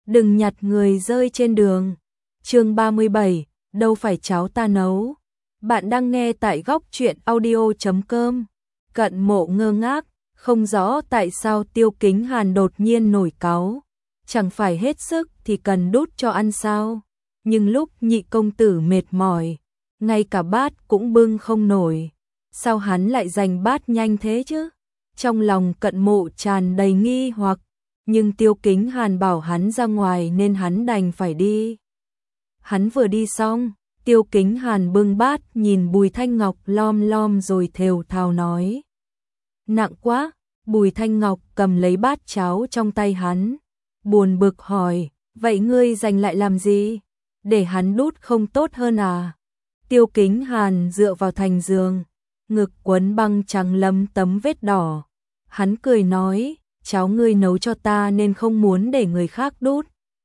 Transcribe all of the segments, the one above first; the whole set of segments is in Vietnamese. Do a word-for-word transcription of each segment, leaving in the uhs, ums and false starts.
đừng nhặt người rơi trên đường. Chương ba mươi bảy, đâu phải cháo ta nấu. Bạn đang nghe tại góc truyện audio chấm com. Cận Mộ ngơ ngác, không rõ tại sao Tiêu Kính Hàn đột nhiên nổi cáu. Chẳng phải hết sức thì cần đút cho ăn sao? Nhưng lúc nhị công tử mệt mỏi, ngay cả bát cũng bưng không nổi. Sao hắn lại giành bát nhanh thế chứ? Trong lòng Cận Mộ tràn đầy nghi hoặc, nhưng Tiêu Kính Hàn bảo hắn ra ngoài nên hắn đành phải đi. Hắn vừa đi xong, Tiêu Kính Hàn bưng bát nhìn Bùi Thanh Ngọc lom lom rồi thều thào nói. Nặng quá. Bùi Thanh Ngọc cầm lấy bát cháo trong tay hắn, buồn bực hỏi, vậy ngươi dành lại làm gì? Để hắn đút không tốt hơn à? Tiêu Kính Hàn dựa vào thành giường, ngực quấn băng trắng lấm tấm vết đỏ. Hắn cười nói, cháo ngươi nấu cho ta nên không muốn để người khác đút.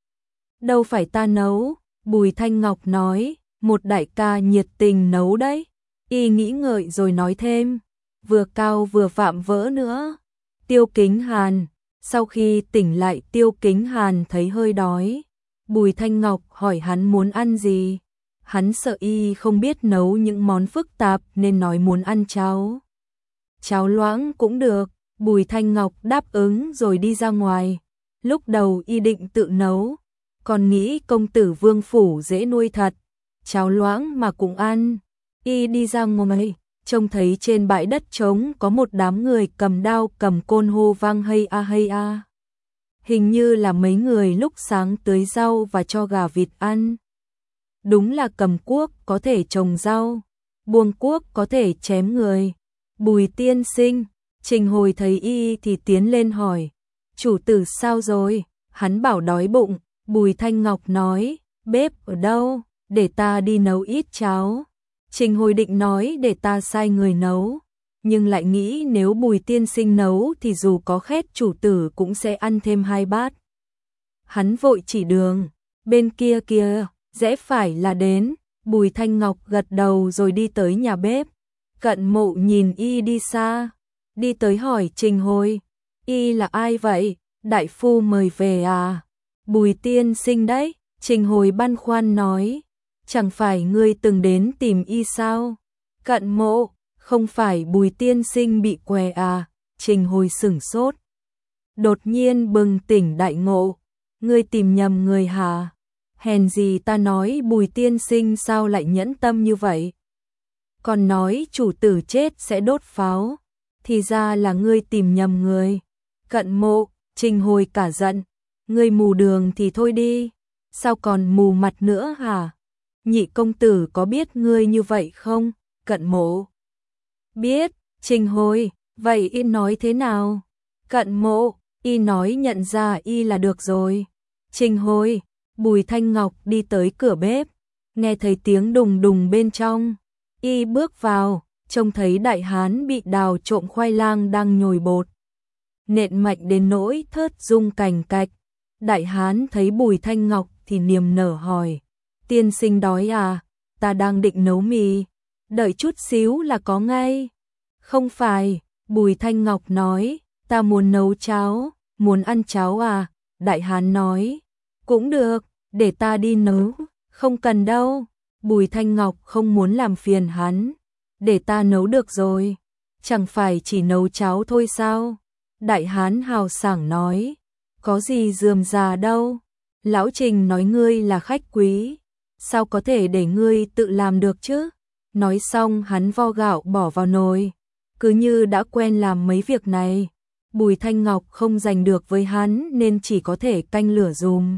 Đâu phải ta nấu, Bùi Thanh Ngọc nói, một đại ca nhiệt tình nấu đấy. Y nghĩ ngợi rồi nói thêm, vừa cao vừa phạm vỡ nữa. Tiêu Kính Hàn, sau khi tỉnh lại Tiêu Kính Hàn thấy hơi đói. Bùi Thanh Ngọc hỏi hắn muốn ăn gì. Hắn sợ Y không biết nấu những món phức tạp nên nói muốn ăn cháo. Cháo loãng cũng được. Bùi Thanh Ngọc đáp ứng rồi đi ra ngoài. Lúc đầu Y định tự nấu, còn nghĩ công tử Vương phủ dễ nuôi thật, cháo loãng mà cũng ăn. Y đi ra ngoài, trông thấy trên bãi đất trống có một đám người cầm đao cầm côn hô vang hay a hay a. Hình như là mấy người lúc sáng tưới rau và cho gà vịt ăn. Đúng là cầm cuốc có thể trồng rau, buông cuốc có thể chém người. Bùi tiên sinh, Trình Hồi thấy Y thì tiến lên hỏi, chủ tử sao rồi? Hắn bảo đói bụng. Bùi Thanh Ngọc nói, bếp ở đâu? Để ta đi nấu ít cháo. Trình Hồi định nói để ta sai người nấu, nhưng lại nghĩ nếu Bùi tiên sinh nấu thì dù có khét chủ tử cũng sẽ ăn thêm hai bát. Hắn vội chỉ đường, bên kia kia, rẽ phải là đến. Bùi Thanh Ngọc gật đầu rồi đi tới nhà bếp. Cận Mộ nhìn Y đi xa, đi tới hỏi Trình Hồi, Y là ai vậy? Đại phu mời về à? Bùi tiên sinh đấy. Trình Hồi băn khoăn nói, chẳng phải ngươi từng đến tìm Y sao? Cận Mộ, không phải Bùi tiên sinh bị què à? Trình Hồi sửng sốt, đột nhiên bừng tỉnh đại ngộ, ngươi tìm nhầm người hả? Hèn gì ta nói Bùi tiên sinh sao lại nhẫn tâm như vậy? Còn nói chủ tử chết sẽ đốt pháo, thì ra là ngươi tìm nhầm người. Cận Mộ, Trình Hồi cả giận, ngươi mù đường thì thôi đi, sao còn mù mặt nữa hả? Nhị công tử có biết ngươi như vậy không? Cận Mộ, biết. Trình Hồi, vậy Y nói thế nào? Cận Mộ, Y nói nhận ra Y là được rồi. Trình Hồi, Bùi Thanh Ngọc đi tới cửa bếp, nghe thấy tiếng đùng đùng bên trong. Y bước vào, trông thấy đại hán bị đào trộm khoai lang đang nhồi bột, nện mạnh đến nỗi thớt rung cành cạch. Đại hán thấy Bùi Thanh Ngọc thì niềm nở hỏi, tiên sinh đói à? Ta đang định nấu mì, đợi chút xíu là có ngay. Không phải, Bùi Thanh Ngọc nói, ta muốn nấu cháo. Muốn ăn cháo à? Đại hán nói, cũng được, để ta đi nấu. Không cần đâu. Bùi Thanh Ngọc không muốn làm phiền hắn, để ta nấu được rồi. Chẳng phải chỉ nấu cháo thôi sao? Đại hán hào sảng nói, có gì rườm rà đâu. Lão Trình nói ngươi là khách quý, sao có thể để ngươi tự làm được chứ? Nói xong hắn vo gạo bỏ vào nồi, cứ như đã quen làm mấy việc này. Bùi Thanh Ngọc không giành được với hắn nên chỉ có thể canh lửa dùm.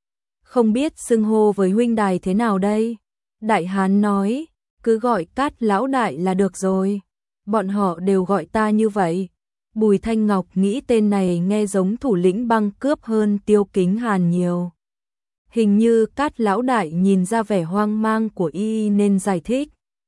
Không biết xưng hô với huynh đài thế nào đây? Đại hán nói, cứ gọi Cát lão đại là được rồi. Bọn họ đều gọi ta như vậy. Bùi Thanh Ngọc nghĩ tên này nghe giống thủ lĩnh băng cướp hơn Tiêu Kính Hàn nhiều. Hình như Cát lão đại nhìn ra vẻ hoang mang của Y nên giải thích.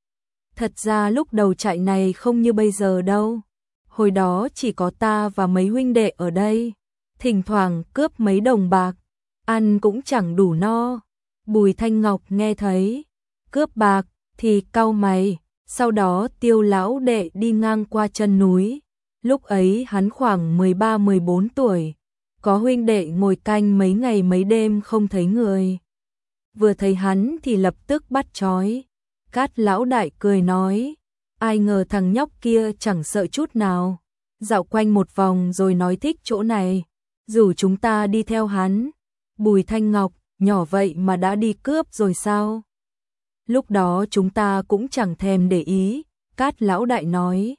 Thật ra lúc đầu trại này không như bây giờ đâu. Hồi đó chỉ có ta và mấy huynh đệ ở đây, thỉnh thoảng cướp mấy đồng bạc, ăn cũng chẳng đủ no. Bùi Thanh Ngọc nghe thấy cướp bạc thì cau mày. Sau đó Tiêu lão đệ đi ngang qua chân núi, lúc ấy hắn khoảng mười ba mười bốn tuổi, có huynh đệ ngồi canh mấy ngày mấy đêm không thấy người. Vừa thấy hắn thì lập tức bắt trói. Cát lão đại cười nói, ai ngờ thằng nhóc kia chẳng sợ chút nào, dạo quanh một vòng rồi nói thích chỗ này, rủ chúng ta đi theo hắn. Bùi Thanh Ngọc, nhỏ vậy mà đã đi cướp rồi sao? Lúc đó chúng ta cũng chẳng thèm để ý, Cát lão đại nói.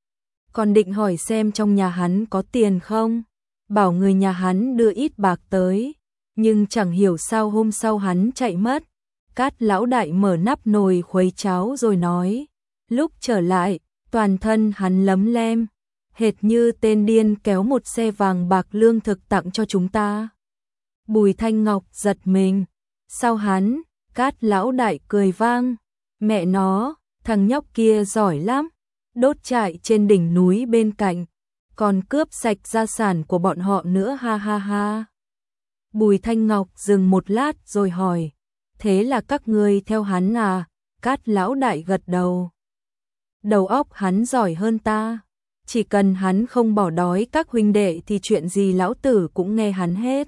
Còn định hỏi xem trong nhà hắn có tiền không? Bảo người nhà hắn đưa ít bạc tới, nhưng chẳng hiểu sao hôm sau hắn chạy mất. Cát lão đại mở nắp nồi khuấy cháo rồi nói, lúc trở lại, toàn thân hắn lấm lem, hệt như tên điên kéo một xe vàng bạc lương thực tặng cho chúng ta. Bùi Thanh Ngọc giật mình, sao hắn? Cát lão đại cười vang, mẹ nó, thằng nhóc kia giỏi lắm, đốt trại trên đỉnh núi bên cạnh, còn cướp sạch gia sản của bọn họ nữa, ha ha ha. Bùi Thanh Ngọc dừng một lát rồi hỏi, thế là các ngươi theo hắn à? Cát lão đại gật đầu. Đầu óc hắn giỏi hơn ta, chỉ cần hắn không bỏ đói các huynh đệ thì chuyện gì lão tử cũng nghe hắn hết.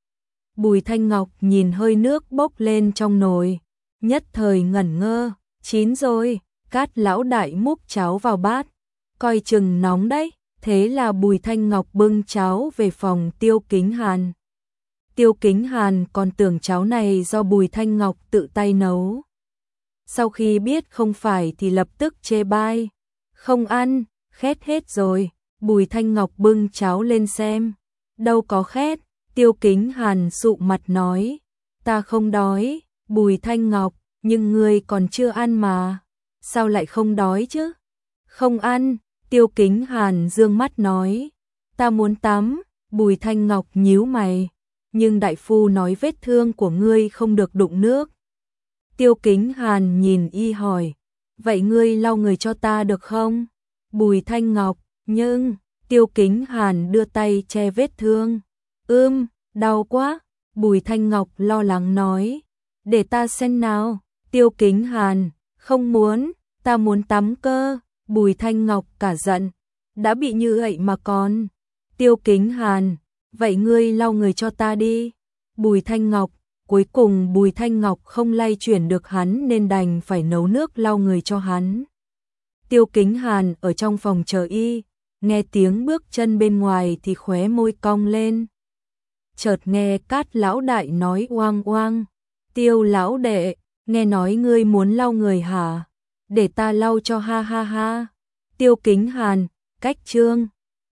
Bùi Thanh Ngọc nhìn hơi nước bốc lên trong nồi, nhất thời ngẩn ngơ, chín rồi. Cát lão đại múc cháo vào bát, coi chừng nóng đấy. Thế là Bùi Thanh Ngọc bưng cháo về phòng Tiêu Kính Hàn. Tiêu Kính Hàn còn tưởng cháo này do Bùi Thanh Ngọc tự tay nấu. Sau khi biết không phải thì lập tức chê bai, không ăn, khét hết rồi. Bùi Thanh Ngọc bưng cháo lên xem, đâu có khét. Tiêu Kính Hàn sụ mặt nói, ta không đói. Bùi Thanh Ngọc, nhưng ngươi còn chưa ăn mà, sao lại không đói chứ? Không ăn. Tiêu Kính Hàn dương mắt nói, ta muốn tắm. Bùi Thanh Ngọc nhíu mày, nhưng đại phu nói vết thương của ngươi không được đụng nước. Tiêu Kính Hàn nhìn y hỏi, vậy ngươi lau người cho ta được không? Bùi Thanh Ngọc, nhưng, Tiêu Kính Hàn đưa tay che vết thương. Ưm, đau quá. Bùi Thanh Ngọc lo lắng nói, để ta xem nào. Tiêu Kính Hàn, không muốn, ta muốn tắm cơ. Bùi Thanh Ngọc cả giận, đã bị như vậy mà còn. Tiêu Kính Hàn, vậy ngươi lau người cho ta đi. Bùi Thanh Ngọc, cuối cùng Bùi Thanh Ngọc không lay chuyển được hắn nên đành phải nấu nước lau người cho hắn. Tiêu Kính Hàn ở trong phòng chờ y, nghe tiếng bước chân bên ngoài thì khóe môi cong lên. Chợt nghe Cát lão đại nói oang oang, Tiêu lão đệ, nghe nói ngươi muốn lau người hả? Để ta lau cho, ha ha ha. Tiêu Kính Hàn, cách chương